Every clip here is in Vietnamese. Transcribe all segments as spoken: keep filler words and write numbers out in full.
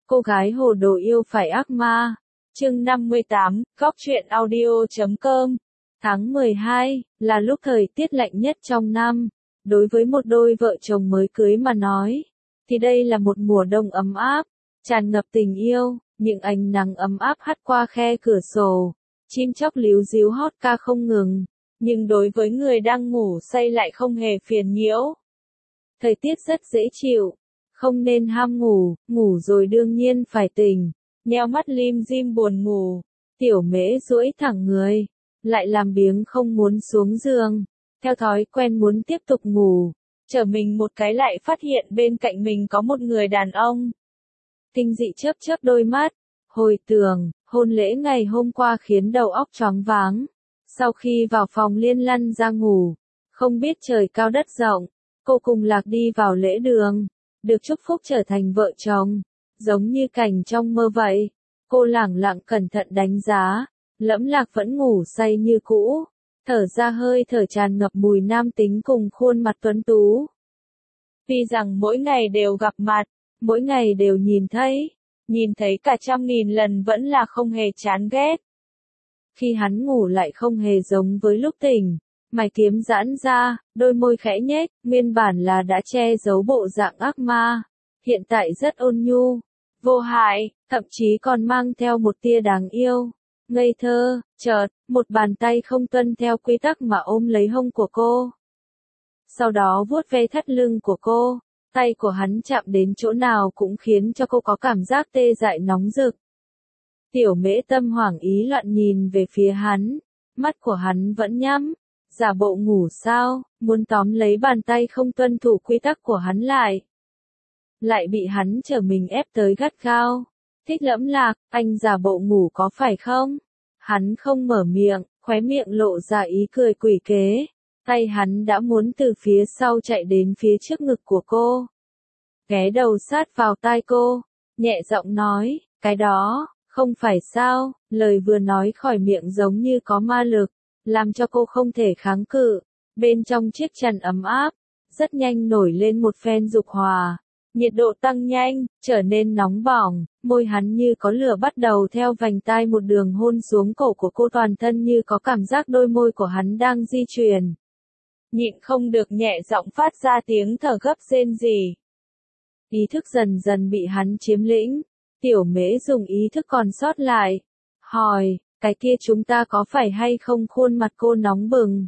Cô gái hồ đồ yêu phải ác ma. Chương năm mươi tám, góc truyện audio chấm com. Tháng mười hai, là lúc thời tiết lạnh nhất trong năm. Đối với một đôi vợ chồng mới cưới mà nói, thì đây là một mùa đông ấm áp, tràn ngập tình yêu, những ánh nắng ấm áp hắt qua khe cửa sổ, chim chóc líu ríu hót ca không ngừng, nhưng đối với người đang ngủ say lại không hề phiền nhiễu. Thời tiết rất dễ chịu, không nên ham ngủ, ngủ rồi đương nhiên phải tỉnh, nheo mắt lim dim buồn ngủ, Tiểu Mễ duỗi thẳng người, lại làm biếng không muốn xuống giường, theo thói quen muốn tiếp tục ngủ, trở mình một cái lại phát hiện bên cạnh mình có một người đàn ông. Kinh dị chớp chớp đôi mắt, hồi tưởng, hôn lễ ngày hôm qua khiến đầu óc choáng váng. Sau khi vào phòng liên lăn ra ngủ, không biết trời cao đất rộng, cô cùng Lạc đi vào lễ đường, được chúc phúc trở thành vợ chồng, giống như cảnh trong mơ vậy. Cô lẳng lặng cẩn thận đánh giá, Lẫm Lạc vẫn ngủ say như cũ, thở ra hơi thở tràn ngập mùi nam tính cùng khuôn mặt tuấn tú. Vì rằng mỗi ngày đều gặp mặt, mỗi ngày đều nhìn thấy, nhìn thấy cả trăm nghìn lần vẫn là không hề chán ghét. Khi hắn ngủ lại không hề giống với lúc tỉnh, mày kiếm giãn ra, đôi môi khẽ nhếch, nguyên bản là đã che giấu bộ dạng ác ma, hiện tại rất ôn nhu, vô hại, thậm chí còn mang theo một tia đáng yêu, ngây thơ. Chợt, một bàn tay không tuân theo quy tắc mà ôm lấy hông của cô. Sau đó vuốt ve thắt lưng của cô, tay của hắn chạm đến chỗ nào cũng khiến cho cô có cảm giác tê dại nóng rực. Tiểu Mễ tâm hoảng ý loạn nhìn về phía hắn, mắt của hắn vẫn nhắm, giả bộ ngủ sao, muốn tóm lấy bàn tay không tuân thủ quy tắc của hắn lại. Lại bị hắn trở mình ép tới gắt gao. Thích Lẫm Lạc, anh giả bộ ngủ có phải không? Hắn không mở miệng, khóe miệng lộ ra ý cười quỷ kế. Tay hắn đã muốn từ phía sau chạy đến phía trước ngực của cô. Ghé đầu sát vào tai cô, nhẹ giọng nói, cái đó, không phải sao, lời vừa nói khỏi miệng giống như có ma lực, làm cho cô không thể kháng cự. Bên trong chiếc chăn ấm áp, rất nhanh nổi lên một phen dục hòa. Nhiệt độ tăng nhanh, trở nên nóng bỏng, môi hắn như có lửa bắt đầu theo vành tai một đường hôn xuống cổ của cô, toàn thân như có cảm giác đôi môi của hắn đang di chuyển. Nhịn không được nhẹ giọng phát ra tiếng thở gấp rên rỉ. Ý thức dần dần bị hắn chiếm lĩnh, Tiểu Mễ dùng ý thức còn sót lại, hỏi, cái kia chúng ta có phải hay không? Khuôn mặt cô nóng bừng,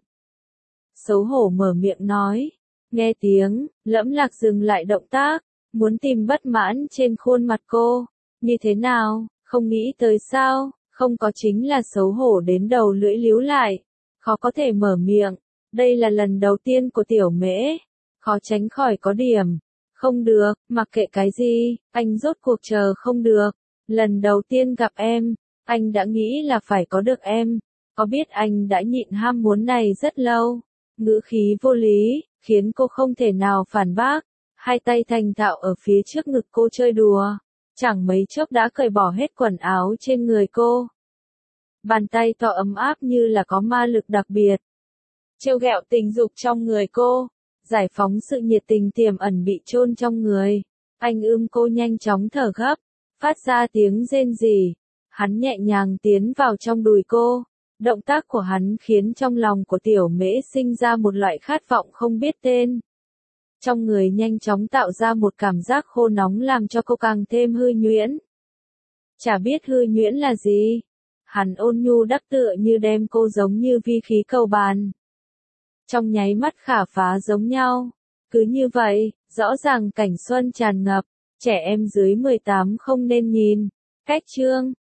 xấu hổ mở miệng nói. Nghe tiếng, Lẫm Lạc dừng lại động tác, muốn tìm bất mãn trên khuôn mặt cô. Như thế nào, không nghĩ tới sao? Không có chính là xấu hổ đến đầu lưỡi líu lại, khó có thể mở miệng. Đây là lần đầu tiên của Tiểu Mễ, khó tránh khỏi có điểm. Không được, mặc kệ cái gì, anh rốt cuộc chờ không được. Lần đầu tiên gặp em, anh đã nghĩ là phải có được em. Có biết anh đã nhịn ham muốn này rất lâu. Ngữ khí vô lý, khiến cô không thể nào phản bác. Hai tay thành thạo ở phía trước ngực cô chơi đùa, chẳng mấy chốc đã cởi bỏ hết quần áo trên người cô. Bàn tay to ấm áp như là có ma lực đặc biệt, trêu ghẹo tình dục trong người cô, giải phóng sự nhiệt tình tiềm ẩn bị chôn trong người. Anh ưm cô nhanh chóng thở gấp, phát ra tiếng rên rỉ. Hắn nhẹ nhàng tiến vào trong đùi cô. Động tác của hắn khiến trong lòng của Tiểu Mễ sinh ra một loại khát vọng không biết tên. Trong người nhanh chóng tạo ra một cảm giác khô nóng làm cho cô càng thêm hư nhuyễn. Chả biết hư nhuyễn là gì. Hắn ôn nhu đắp tựa như đem cô giống như vi khí cầu bàn. Trong nháy mắt khả phá giống nhau. Cứ như vậy, rõ ràng cảnh xuân tràn ngập, trẻ em dưới mười tám không nên nhìn. Cách chương.